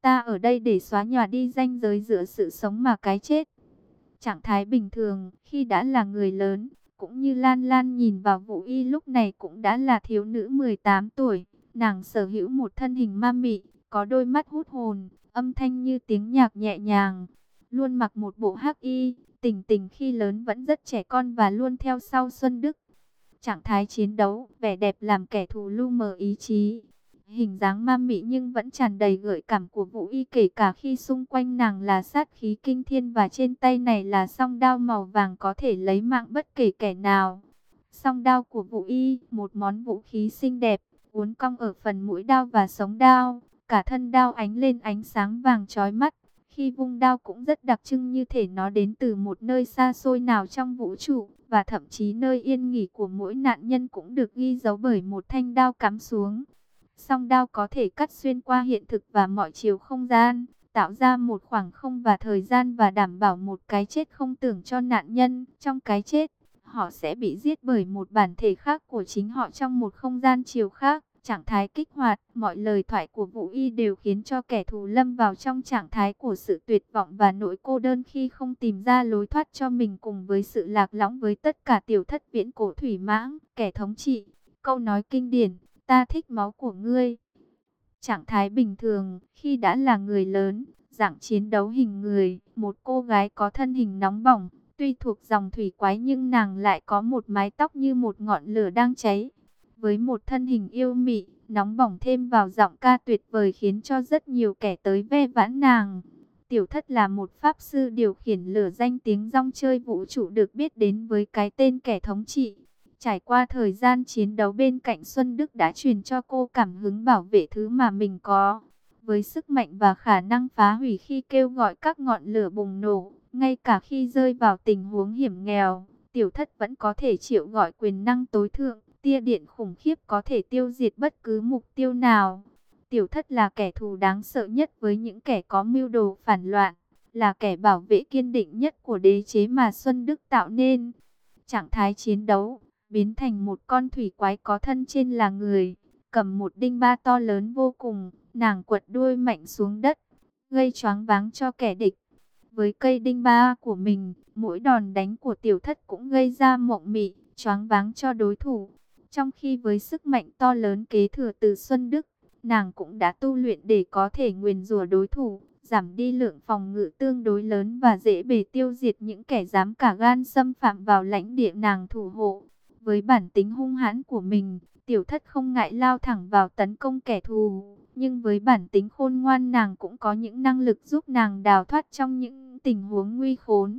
Ta ở đây để xóa nhòa đi ranh giới giữa sự sống và cái chết. Trạng thái bình thường, khi đã là người lớn, cũng như Lan Lan nhìn vào Vũ Y lúc này cũng đã là thiếu nữ mười tám tuổi. Nàng sở hữu một thân hình ma mị, có đôi mắt hút hồn, âm thanh như tiếng nhạc nhẹ nhàng. Luôn mặc một bộ hắc y, Tình Tình khi lớn vẫn rất trẻ con và luôn theo sau Xuân Đức. Trạng thái chiến đấu, vẻ đẹp làm kẻ thù lu mờ ý chí. Hình dáng ma mị nhưng vẫn tràn đầy gợi cảm của Vũ Y, kể cả khi xung quanh nàng là sát khí kinh thiên và trên tay này là song đao màu vàng có thể lấy mạng bất kể kẻ nào. Song đao của Vũ Y, một món vũ khí xinh đẹp, uốn cong ở phần mũi đao và sống đao, cả thân đao ánh lên ánh sáng vàng chói mắt. Khi vung đao cũng rất đặc trưng, như thể nó đến từ một nơi xa xôi nào trong vũ trụ, và thậm chí nơi yên nghỉ của mỗi nạn nhân cũng được ghi dấu bởi một thanh đao cắm xuống. Song đao có thể cắt xuyên qua hiện thực và mọi chiều không gian, tạo ra một khoảng không và thời gian và đảm bảo một cái chết không tưởng cho nạn nhân. Trong cái chết, họ sẽ bị giết bởi một bản thể khác của chính họ trong một không gian chiều khác. Trạng thái kích hoạt, mọi lời thoại của Vũ Y đều khiến cho kẻ thù lâm vào trong trạng thái của sự tuyệt vọng và nỗi cô đơn khi không tìm ra lối thoát cho mình, cùng với sự lạc lõng với tất cả tiểu thất viễn cổ thủy mãng, kẻ thống trị. Câu nói kinh điển, ta thích máu của ngươi. Trạng thái bình thường, khi đã là người lớn, dạng chiến đấu hình người, một cô gái có thân hình nóng bỏng, tuy thuộc dòng thủy quái nhưng nàng lại có một mái tóc như một ngọn lửa đang cháy. Với một thân hình yêu mị, nóng bỏng thêm vào giọng ca tuyệt vời khiến cho rất nhiều kẻ tới ve vãn nàng. Tiểu thất là một pháp sư điều khiển lửa danh tiếng rong chơi vũ trụ được biết đến với cái tên kẻ thống trị. Trải qua thời gian chiến đấu bên cạnh Xuân Đức đã truyền cho cô cảm hứng bảo vệ thứ mà mình có. Với sức mạnh và khả năng phá hủy khi kêu gọi các ngọn lửa bùng nổ, ngay cả khi rơi vào tình huống hiểm nghèo, tiểu thất vẫn có thể triệu gọi quyền năng tối thượng. Tia điện khủng khiếp có thể tiêu diệt bất cứ mục tiêu nào. Tiểu thất là kẻ thù đáng sợ nhất với những kẻ có mưu đồ phản loạn, là kẻ bảo vệ kiên định nhất của đế chế mà Xuân Đức tạo nên. Trạng thái chiến đấu, biến thành một con thủy quái có thân trên là người, cầm một đinh ba to lớn vô cùng, nàng quật đuôi mạnh xuống đất, gây choáng váng cho kẻ địch. Với cây đinh ba của mình, mỗi đòn đánh của tiểu thất cũng gây ra mộng mị, choáng váng cho đối thủ. Trong khi với sức mạnh to lớn kế thừa từ Xuân Đức, nàng cũng đã tu luyện để có thể nguyền rủa đối thủ, giảm đi lượng phòng ngự tương đối lớn và dễ bề tiêu diệt những kẻ dám cả gan xâm phạm vào lãnh địa nàng thủ hộ. Với bản tính hung hãn của mình, tiểu thất không ngại lao thẳng vào tấn công kẻ thù, nhưng với bản tính khôn ngoan nàng cũng có những năng lực giúp nàng đào thoát trong những tình huống nguy khốn.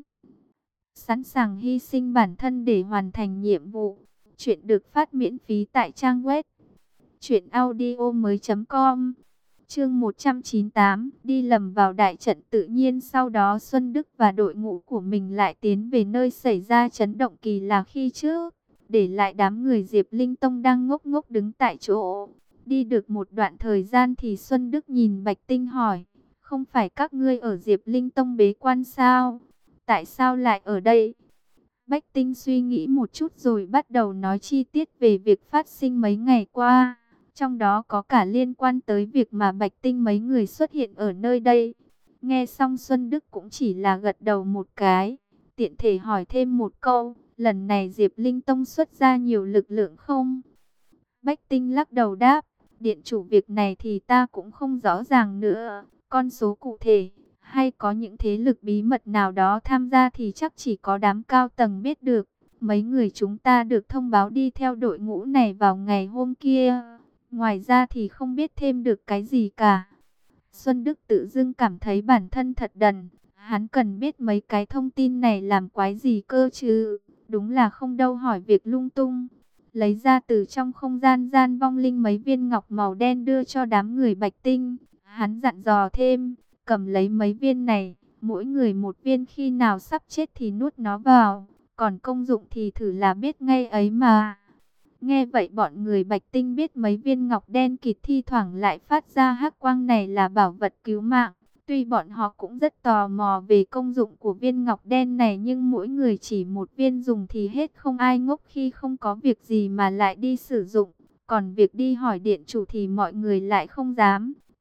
Sẵn sàng hy sinh bản thân để hoàn thành nhiệm vụ. Chuyện được phát miễn phí tại trang web truyện audio mới chấm com. Chương một trăm chín mươi tám, đi lầm vào đại trận. Tự nhiên sau đó Xuân Đức và đội ngũ của mình lại tiến về nơi xảy ra chấn động kỳ lạ khi trước, để lại đám người Diệp Linh Tông đang ngốc ngốc đứng tại chỗ. Đi được một đoạn thời gian thì Xuân Đức nhìn Bạch Tinh hỏi, không phải các ngươi ở Diệp Linh Tông bế quan sao? Tại sao lại ở đây? Bạch Tinh suy nghĩ một chút rồi bắt đầu nói chi tiết về việc phát sinh mấy ngày qua. Trong đó có cả liên quan tới việc mà Bạch Tinh mấy người xuất hiện ở nơi đây. Nghe xong Xuân Đức cũng chỉ là gật đầu một cái, tiện thể hỏi thêm một câu, lần này Diệp Linh Tông xuất ra nhiều lực lượng không? Bạch Tinh lắc đầu đáp, điện chủ việc này thì ta cũng không rõ ràng nữa, con số cụ thể, hay có những thế lực bí mật nào đó tham gia thì chắc chỉ có đám cao tầng biết được. Mấy người chúng ta được thông báo đi theo đội ngũ này vào ngày hôm kia, ngoài ra thì không biết thêm được cái gì cả. Xuân Đức tự dưng cảm thấy bản thân thật đần, hắn cần biết mấy cái thông tin này làm quái gì cơ chứ, đúng là không đâu hỏi việc lung tung. Lấy ra từ trong không gian gian vong linh mấy viên ngọc màu đen đưa cho đám người Bạch Tinh, hắn dặn dò thêm, cầm lấy mấy viên này, mỗi người một viên, khi nào sắp chết thì nuốt nó vào, còn công dụng thì thử là biết ngay ấy mà. Nghe vậy bọn người Bạch Tinh biết mấy viên ngọc đen kịt thi thoảng lại phát ra hắc quang này là bảo vật cứu mạng. Tuy bọn họ cũng rất tò mò về công dụng của viên ngọc đen này, nhưng mỗi người chỉ một viên dùng thì hết, không ai ngốc khi không có việc gì mà lại đi sử dụng. Còn việc đi hỏi điện chủ thì mọi người lại không dám.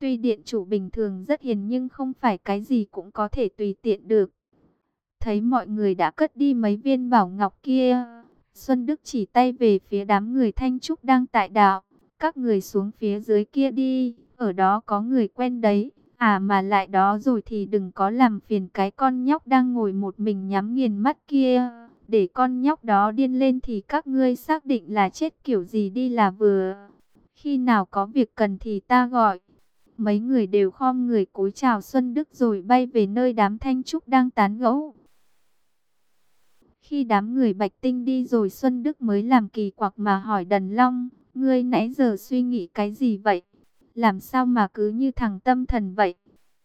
Tuy điện chủ bình thường rất hiền nhưng không phải cái gì cũng có thể tùy tiện được. Thấy mọi người đã cất đi mấy viên bảo ngọc kia, Xuân Đức chỉ tay về phía đám người Thanh Trúc đang tại đạo. Các người xuống phía dưới kia đi, ở đó có người quen đấy. À mà lại đó rồi thì đừng có làm phiền cái con nhóc đang ngồi một mình nhắm nghiền mắt kia. Để con nhóc đó điên lên thì các ngươi xác định là chết kiểu gì đi là vừa. Khi nào có việc cần thì ta gọi. Mấy người đều khom người cúi chào Xuân Đức rồi bay về nơi đám Thanh Trúc đang tán gẫu. Khi đám người Bạch Tinh đi rồi Xuân Đức mới làm kỳ quặc mà hỏi Đần Long, ngươi nãy giờ suy nghĩ cái gì vậy? Làm sao mà cứ như thằng tâm thần vậy?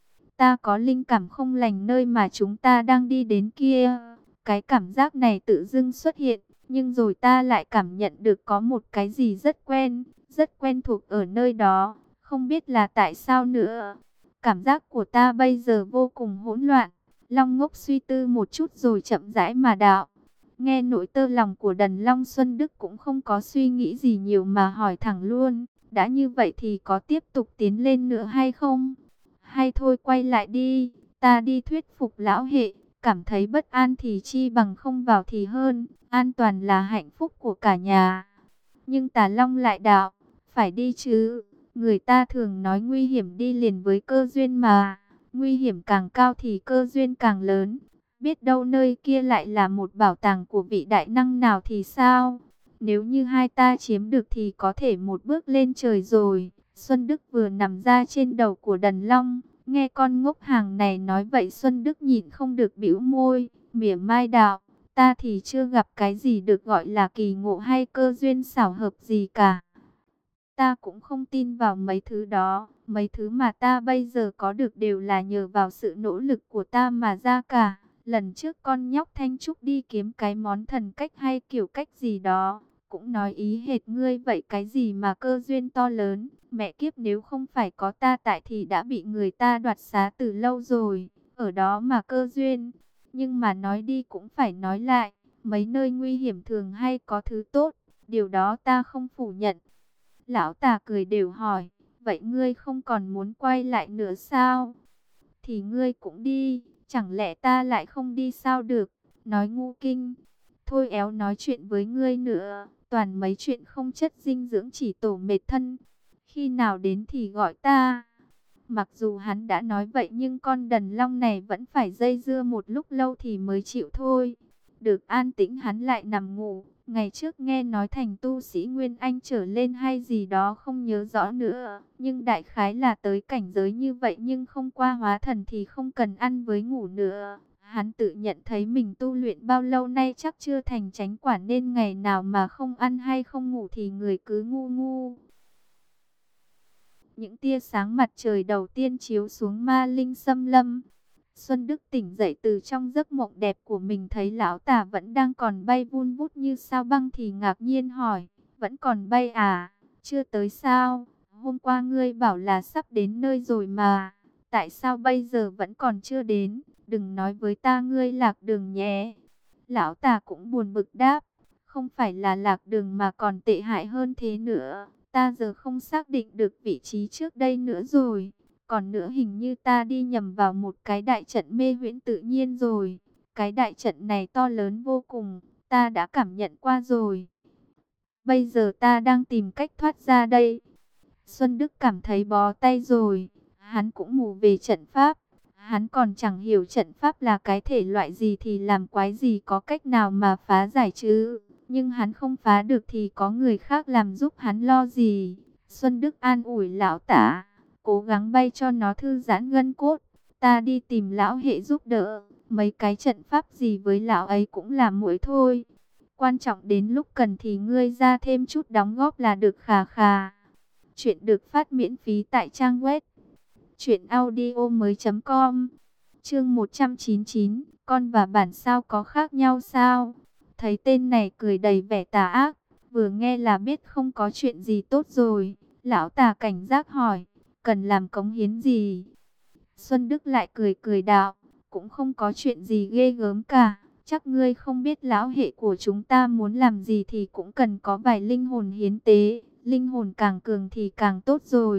Ta có linh cảm không lành nơi mà chúng ta đang đi đến kia. Cái cảm giác này tự dưng xuất hiện, nhưng rồi ta lại cảm nhận được có một cái gì rất quen, rất quen thuộc ở nơi đó, không biết là tại sao nữa. Cảm giác của ta bây giờ vô cùng hỗn loạn. Long Ngốc suy tư một chút rồi chậm rãi mà đạo. Nghe nỗi tơ lòng của Đần Long, Xuân Đức cũng không có suy nghĩ gì nhiều mà hỏi thẳng luôn. Đã như vậy thì có tiếp tục tiến lên nữa hay không? Hay thôi quay lại đi, ta đi thuyết phục lão hệ. Cảm thấy bất an thì chi bằng không vào thì hơn. An toàn là hạnh phúc của cả nhà. Nhưng Tà Long lại đạo, phải đi chứ. Người ta thường nói nguy hiểm đi liền với cơ duyên mà. Nguy hiểm càng cao thì cơ duyên càng lớn. Biết đâu nơi kia lại là một bảo tàng của vị đại năng nào thì sao? Nếu như hai ta chiếm được thì có thể một bước lên trời rồi. Xuân Đức vừa nằm ra trên đầu của Đần Long. Nghe con ngốc hàng này nói vậy Xuân Đức nhịn không được bĩu môi. Mỉa mai đạo, ta thì chưa gặp cái gì được gọi là kỳ ngộ hay cơ duyên xảo hợp gì cả. Ta cũng không tin vào mấy thứ đó. Mấy thứ mà ta bây giờ có được đều là nhờ vào sự nỗ lực của ta mà ra cả. Lần trước con nhóc Thanh Trúc đi kiếm cái món thần cách hay kiểu cách gì đó, cũng nói ý hệt ngươi vậy, cái gì mà cơ duyên to lớn. Mẹ kiếp, nếu không phải có ta tại thì đã bị người ta đoạt xá từ lâu rồi. Ở đó mà cơ duyên. Nhưng mà nói đi cũng phải nói lại, mấy nơi nguy hiểm thường hay có thứ tốt. Điều đó ta không phủ nhận. Lão Tà cười đều hỏi, vậy ngươi không còn muốn quay lại nữa sao? Thì ngươi cũng đi, chẳng lẽ ta lại không đi sao được? Nói ngu kinh, thôi éo nói chuyện với ngươi nữa, toàn mấy chuyện không chất dinh dưỡng chỉ tổ mệt thân. Khi nào đến thì gọi ta. Mặc dù hắn đã nói vậy nhưng con Đần Long này vẫn phải dây dưa một lúc lâu thì mới chịu thôi. Được an tĩnh hắn lại nằm ngủ. Ngày trước nghe nói thành tu sĩ Nguyên Anh trở lên hay gì đó không nhớ rõ nữa. Nhưng đại khái là tới cảnh giới như vậy, nhưng không qua hóa thần thì không cần ăn với ngủ nữa. Hắn tự nhận thấy mình tu luyện bao lâu nay chắc chưa thành chánh quả, nên ngày nào mà không ăn hay không ngủ thì người cứ ngu ngu. Những tia sáng mặt trời đầu tiên chiếu xuống Ma Linh Xâm Lâm. Xuân Đức tỉnh dậy từ trong giấc mộng đẹp của mình, thấy lão Tà vẫn đang còn bay vun vút như sao băng thì ngạc nhiên hỏi, vẫn còn bay à, chưa tới sao? Hôm qua ngươi bảo là sắp đến nơi rồi mà, tại sao bây giờ vẫn còn chưa đến? Đừng nói với ta ngươi lạc đường nhé. Lão Tà cũng buồn bực đáp, không phải là lạc đường mà còn tệ hại hơn thế nữa. Ta giờ không xác định được vị trí trước đây nữa rồi. Còn nữa, hình như ta đi nhầm vào một cái đại trận mê huyễn tự nhiên rồi. Cái đại trận này to lớn vô cùng, ta đã cảm nhận qua rồi. Bây giờ ta đang tìm cách thoát ra đây. Xuân Đức cảm thấy bó tay rồi. Hắn cũng mù về trận pháp. Hắn còn chẳng hiểu trận pháp là cái thể loại gì thì làm quái gì có cách nào mà phá giải chứ. Nhưng hắn không phá được thì có người khác làm giúp hắn lo gì. Xuân Đức an ủi lão Tả, cố gắng bay cho nó thư giãn gân cốt. Ta đi tìm lão hệ giúp đỡ. Mấy cái trận pháp gì với lão ấy cũng là muỗi thôi. Quan trọng đến lúc cần thì ngươi ra thêm chút đóng góp là được khà khà. Chuyện được phát miễn phí tại trang web truyện audio mới chấm com. Chương một trăm chín mươi chín, con và bản sao có khác nhau sao? Thấy tên này cười đầy vẻ tà ác, vừa nghe là biết không có chuyện gì tốt rồi. Lão Tà cảnh giác hỏi, cần làm cống hiến gì? Xuân Đức lại cười cười đạo, cũng không có chuyện gì ghê gớm cả. Chắc ngươi không biết lão hệ của chúng ta muốn làm gì thì cũng cần có vài linh hồn hiến tế. Linh hồn càng cường thì càng tốt rồi.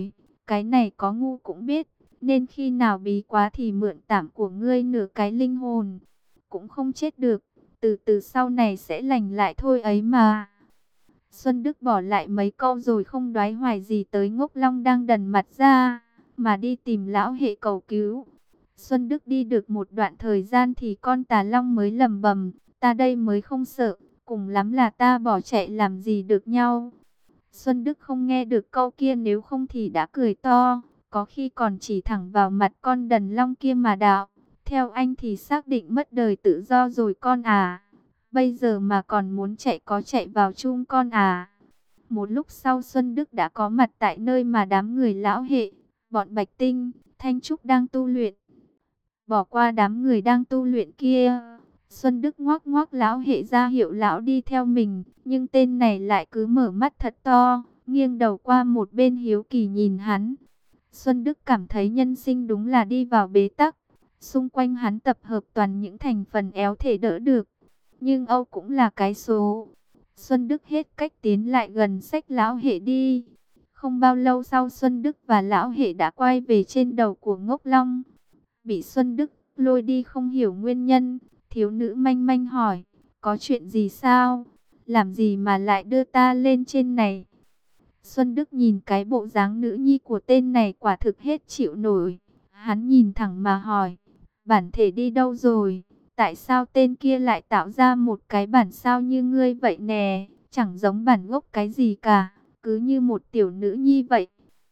cái này có ngu cũng biết, nên khi nào bí quá thì mượn tạm của ngươi nửa cái linh hồn, cũng không chết được, từ từ sau này sẽ lành lại thôi ấy mà. Xuân Đức bỏ lại mấy câu rồi không đoái hoài gì tới Ngốc Long đang đần mặt ra, mà đi tìm lão hệ cầu cứu. Xuân Đức đi được một đoạn thời gian thì con Tà Long mới lầm bầm, ta đây mới không sợ, cùng lắm là ta bỏ chạy làm gì được nhau. Xuân Đức không nghe được câu kia, nếu không thì đã cười to, có khi còn chỉ thẳng vào mặt con đần long kia mà đạo. Theo anh thì xác định mất đời tự do rồi con à. Bây giờ mà còn muốn chạy có chạy vào chung con à. Một lúc sau Xuân Đức đã có mặt tại nơi mà đám người lão hệ, bọn Bạch Tinh, Thanh Trúc đang tu luyện. Bỏ qua đám người đang tu luyện kia, Xuân Đức ngoác ngoác lão hệ ra hiệu lão đi theo mình, nhưng tên này lại cứ mở mắt thật to, nghiêng đầu qua một bên hiếu kỳ nhìn hắn. Xuân Đức cảm thấy nhân sinh đúng là đi vào bế tắc, xung quanh hắn tập hợp toàn những thành phần éo thể đỡ được, nhưng Âu cũng là cái số. Xuân Đức hết cách tiến lại gần xách lão hệ đi. Không bao lâu sau Xuân Đức và lão hệ đã quay về trên đầu của Ngốc Long. Bị Xuân Đức lôi đi không hiểu nguyên nhân, thiếu nữ manh manh hỏi, có chuyện gì sao? Làm gì mà lại đưa ta lên trên này? Xuân Đức nhìn cái bộ dáng nữ nhi của tên này quả thực hết chịu nổi. Hắn nhìn thẳng mà hỏi, bản thể đi đâu rồi? Tại sao tên kia lại tạo ra một cái bản sao như ngươi vậy nè? Chẳng giống bản gốc cái gì cả, cứ như một tiểu nữ nhi vậy.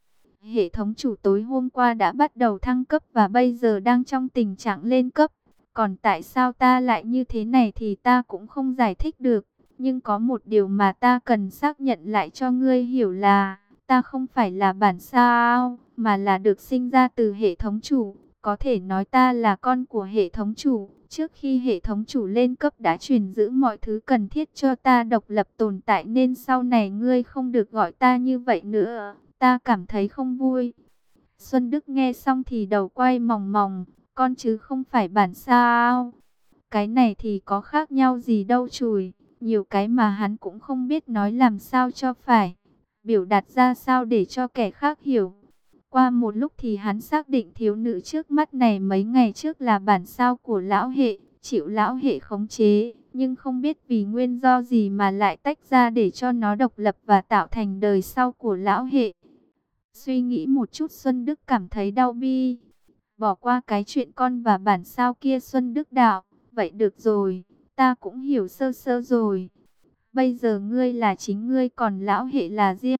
Hệ thống chủ tối hôm qua đã bắt đầu thăng cấp và bây giờ đang trong tình trạng lên cấp. Còn tại sao ta lại như thế này thì ta cũng không giải thích được. Nhưng có một điều mà ta cần xác nhận lại cho ngươi hiểu là, ta không phải là bản sao, mà là được sinh ra từ hệ thống chủ. Có thể nói ta là con của hệ thống chủ. Trước khi hệ thống chủ lên cấp đã truyền giữ mọi thứ cần thiết cho ta độc lập tồn tại, nên sau này ngươi không được gọi ta như vậy nữa. Ta cảm thấy không vui. Xuân Đức nghe xong thì đầu quay mòng mòng, con chứ không phải bản sao. Cái này thì có khác nhau gì đâu chùi. Nhiều cái mà hắn cũng không biết nói làm sao cho phải, biểu đạt ra sao để cho kẻ khác hiểu. Qua một lúc thì hắn xác định thiếu nữ trước mắt này mấy ngày trước là bản sao của lão hệ, chịu lão hệ khống chế, nhưng không biết vì nguyên do gì mà lại tách ra để cho nó độc lập và tạo thành đời sau của lão hệ. Suy nghĩ một chút Xuân Đức cảm thấy đau bi. Bỏ qua cái chuyện con và bản sao kia, Xuân Đức đạo, vậy được rồi, ta cũng hiểu sơ sơ rồi. Bây giờ ngươi là chính ngươi, còn lão hệ là riêng.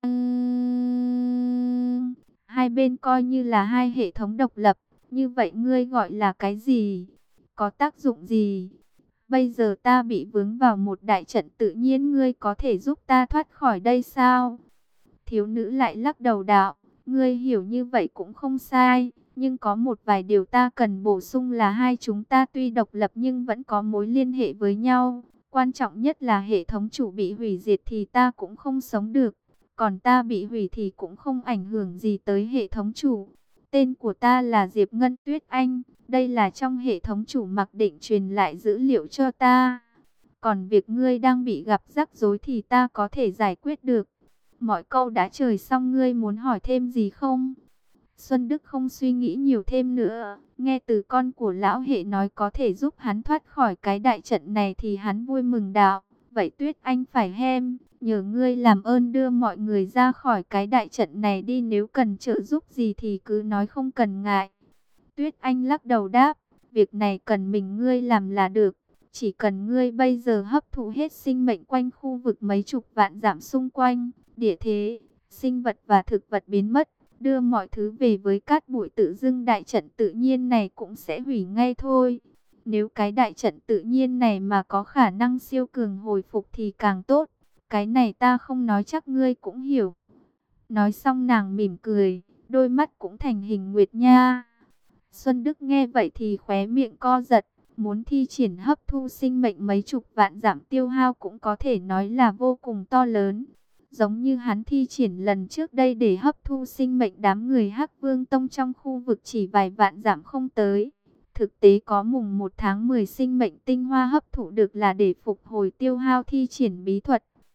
Hai bên coi như là hai hệ thống độc lập. Như vậy ngươi gọi là cái gì? Có tác dụng gì? Bây giờ ta bị vướng vào một đại trận, tự nhiên ngươi có thể giúp ta thoát khỏi đây sao? Thiếu nữ lại lắc đầu đạo, ngươi hiểu như vậy cũng không sai. Nhưng có một vài điều ta cần bổ sung là hai chúng ta tuy độc lập nhưng vẫn có mối liên hệ với nhau. Quan trọng nhất là hệ thống chủ bị hủy diệt thì ta cũng không sống được. Còn ta bị hủy thì cũng không ảnh hưởng gì tới hệ thống chủ. Tên của ta là Diệp Ngân Tuyết Anh. Đây là trong hệ thống chủ mặc định truyền lại dữ liệu cho ta. Còn việc ngươi đang bị gặp rắc rối thì ta có thể giải quyết được. Mọi câu đã trời xong, ngươi muốn hỏi thêm gì không? Xuân Đức không suy nghĩ nhiều thêm nữa. Nghe từ con của lão hệ nói có thể giúp hắn thoát khỏi cái đại trận này thì hắn vui mừng đạo. Vậy Tuyết Anh phải hem, nhờ ngươi làm ơn đưa mọi người ra khỏi cái đại trận này đi. Nếu cần trợ giúp gì thì cứ nói, không cần ngại. Tuyết Anh lắc đầu đáp, việc này cần mình ngươi làm là được. Chỉ cần ngươi bây giờ hấp thụ hết sinh mệnh quanh khu vực mấy chục vạn dặm xung quanh, địa thế, sinh vật và thực vật biến mất, đưa mọi thứ về với cát bụi, tự dưng đại trận tự nhiên này cũng sẽ hủy ngay thôi. Nếu cái đại trận tự nhiên này mà có khả năng siêu cường hồi phục thì càng tốt. Cái này ta không nói chắc ngươi cũng hiểu. Nói xong nàng mỉm cười, đôi mắt cũng thành hình nguyệt nha. Xuân Đức nghe vậy thì khóe miệng co giật. Muốn thi triển hấp thu sinh mệnh mấy chục vạn dặm tiêu hao cũng có thể nói là vô cùng to lớn. Giống như hắn thi triển lần trước đây để hấp thu sinh mệnh đám người Hắc Vương Tông trong khu vực chỉ vài vạn dặm không tới. Thực tế có mùng một tháng mười sinh mệnh tinh hoa hấp thụ được là để phục hồi tiêu hao thi triển bí thuật.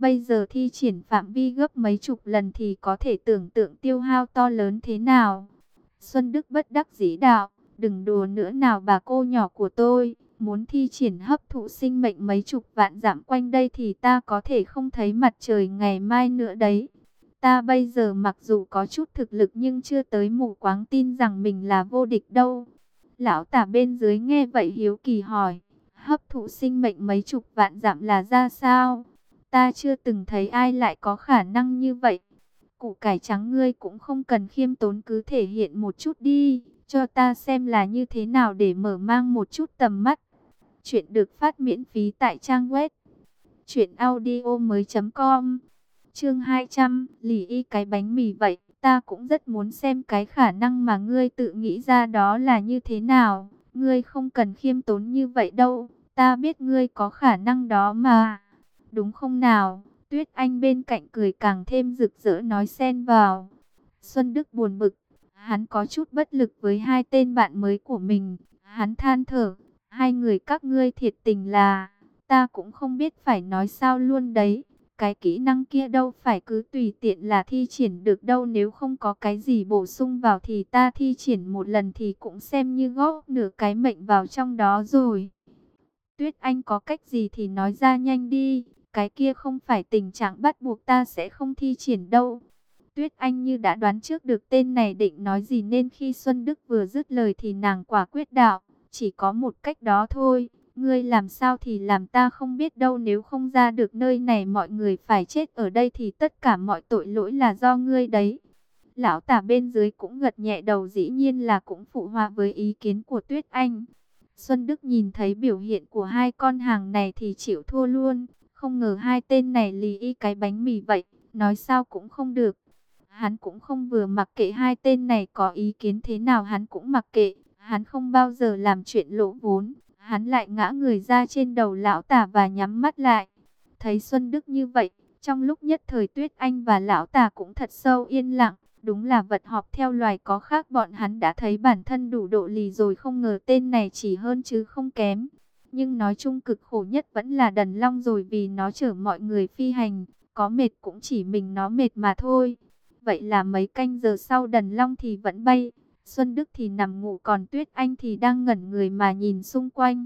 Bây giờ thi triển phạm vi gấp mấy chục lần thì có thể tưởng tượng tiêu hao to lớn thế nào. Xuân Đức bất đắc dĩ đạo, đừng đùa nữa nào bà cô nhỏ của tôi. Muốn thi triển hấp thụ sinh mệnh mấy chục vạn dặm quanh đây thì ta có thể không thấy mặt trời ngày mai nữa đấy. Ta bây giờ mặc dù có chút thực lực nhưng chưa tới mù quáng tin rằng mình là vô địch đâu. Lão tả bên dưới nghe vậy hiếu kỳ hỏi, hấp thụ sinh mệnh mấy chục vạn dặm là ra sao? Ta chưa từng thấy ai lại có khả năng như vậy. Củ cải trắng ngươi cũng không cần khiêm tốn, cứ thể hiện một chút đi, cho ta xem là như thế nào để mở mang một chút tầm mắt. Chuyện được phát miễn phí tại trang web truyện audio mới chấm com. Chương hai trăm, lì y cái bánh mì vậy, ta cũng rất muốn xem cái khả năng mà ngươi tự nghĩ ra đó là như thế nào. Ngươi không cần khiêm tốn như vậy đâu, ta biết ngươi có khả năng đó mà. Đúng không nào? Tuyết Anh bên cạnh cười càng thêm rực rỡ nói xen vào. Xuân Đức buồn bực, hắn có chút bất lực với hai tên bạn mới của mình. Hắn than thở, hai người các ngươi thiệt tình là, ta cũng không biết phải nói sao luôn đấy. Cái kỹ năng kia đâu phải cứ tùy tiện là thi triển được đâu, nếu không có cái gì bổ sung vào thì ta thi triển một lần thì cũng xem như góp nửa cái mệnh vào trong đó rồi. Tuyết Anh có cách gì thì nói ra nhanh đi, cái kia không phải tình trạng bắt buộc ta sẽ không thi triển đâu. Tuyết Anh như đã đoán trước được tên này định nói gì nên khi Xuân Đức vừa dứt lời thì nàng quả quyết đạo, chỉ có một cách đó thôi. Ngươi làm sao thì làm ta không biết đâu, nếu không ra được nơi này mọi người phải chết ở đây thì tất cả mọi tội lỗi là do ngươi đấy. Lão tả bên dưới cũng gật nhẹ đầu, dĩ nhiên là cũng phụ họa với ý kiến của Tuyết Anh. Xuân Đức nhìn thấy biểu hiện của hai con hàng này thì chịu thua luôn, không ngờ hai tên này lì y cái bánh mì vậy, nói sao cũng không được. Hắn cũng không vừa mặc kệ hai tên này có ý kiến thế nào hắn cũng mặc kệ, hắn không bao giờ làm chuyện lỗ vốn. Hắn lại ngã người ra trên đầu lão tả và nhắm mắt lại. Thấy Xuân Đức như vậy, trong lúc nhất thời Tuyết Anh và lão tả cũng thật sâu yên lặng. Đúng là vật họp theo loài có khác, bọn hắn đã thấy bản thân đủ độ lì rồi, không ngờ tên này chỉ hơn chứ không kém. Nhưng nói chung cực khổ nhất vẫn là Đần Long rồi, vì nó chở mọi người phi hành, có mệt cũng chỉ mình nó mệt mà thôi. Vậy là mấy canh giờ sau Đần Long thì vẫn bay, Xuân Đức thì nằm ngủ, còn Tuyết Anh thì đang ngẩn người mà nhìn xung quanh.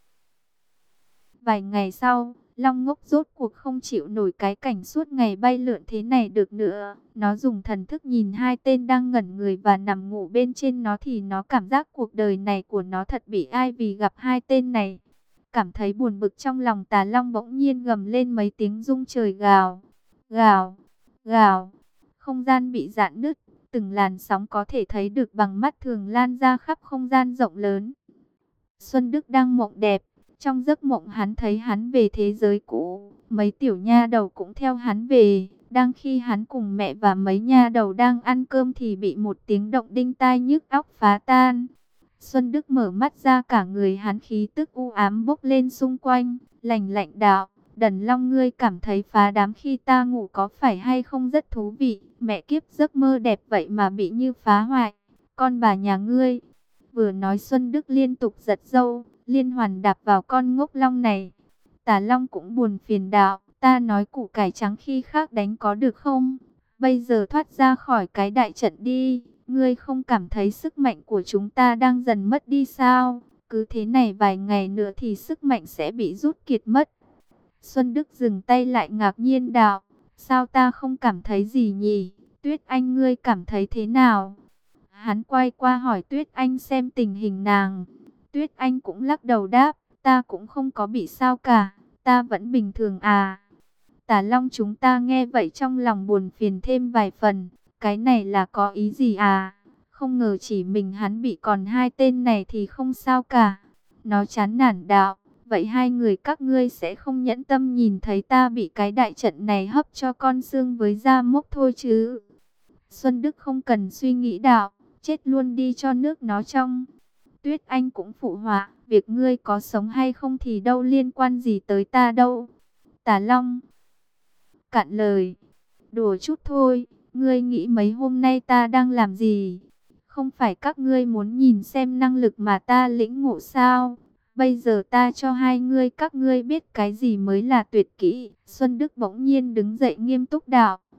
Vài ngày sau, Long Ngốc rốt cuộc không chịu nổi cái cảnh suốt ngày bay lượn thế này được nữa. Nó dùng thần thức nhìn hai tên đang ngẩn người và nằm ngủ bên trên nó thì nó cảm giác cuộc đời này của nó thật bị ai vì gặp hai tên này. Cảm thấy buồn bực trong lòng, Tà Long bỗng nhiên gầm lên mấy tiếng rung trời, gào, gào, gào. Không gian bị rạn nứt, từng làn sóng có thể thấy được bằng mắt thường lan ra khắp không gian rộng lớn. Xuân Đức đang mộng đẹp, trong giấc mộng hắn thấy hắn về thế giới cũ, mấy tiểu nha đầu cũng theo hắn về. Đang khi hắn cùng mẹ và mấy nha đầu đang ăn cơm thì bị một tiếng động đinh tai nhức óc phá tan. Xuân Đức mở mắt ra, cả người hắn khí tức u ám bốc lên xung quanh, lạnh lạnh đạo, Đần Long, ngươi cảm thấy phá đám khi ta ngủ có phải hay không rất thú vị? Mẹ kiếp, giấc mơ đẹp vậy mà bị như phá hoại, con bà nhà ngươi. Vừa nói Xuân Đức liên tục giật râu, liên hoàn đạp vào con ngốc long này. Tà Long cũng buồn phiền đạo, ta nói củ cải trắng khi khác đánh có được không? Bây giờ thoát ra khỏi cái đại trận đi, ngươi không cảm thấy sức mạnh của chúng ta đang dần mất đi sao? Cứ thế này vài ngày nữa thì sức mạnh sẽ bị rút kiệt mất. Xuân Đức dừng tay lại ngạc nhiên đạo, sao ta không cảm thấy gì nhỉ? Tuyết Anh ngươi cảm thấy thế nào? Hắn quay qua hỏi Tuyết Anh xem tình hình nàng. Tuyết Anh cũng lắc đầu đáp, ta cũng không có bị sao cả, ta vẫn bình thường à. Tà Long chúng ta nghe vậy trong lòng buồn phiền thêm vài phần, cái này là có ý gì à? Không ngờ chỉ mình hắn bị, còn hai tên này thì không sao cả. Nó chán nản đạo, vậy hai người các ngươi sẽ không nhẫn tâm nhìn thấy ta bị cái đại trận này hấp cho con xương với da mốc thôi chứ? Xuân Đức không cần suy nghĩ đạo, chết luôn đi cho nước nó trong. Tuyết Anh cũng phụ họa, việc ngươi có sống hay không thì đâu liên quan gì tới ta đâu. Tà Long cạn lời, đùa chút thôi, ngươi nghĩ mấy hôm nay ta đang làm gì? Không phải các ngươi muốn nhìn xem năng lực mà ta lĩnh ngộ sao? Bây giờ ta cho hai ngươi các ngươi biết cái gì mới là tuyệt kỹ. Xuân Đức bỗng nhiên đứng dậy nghiêm túc đạo.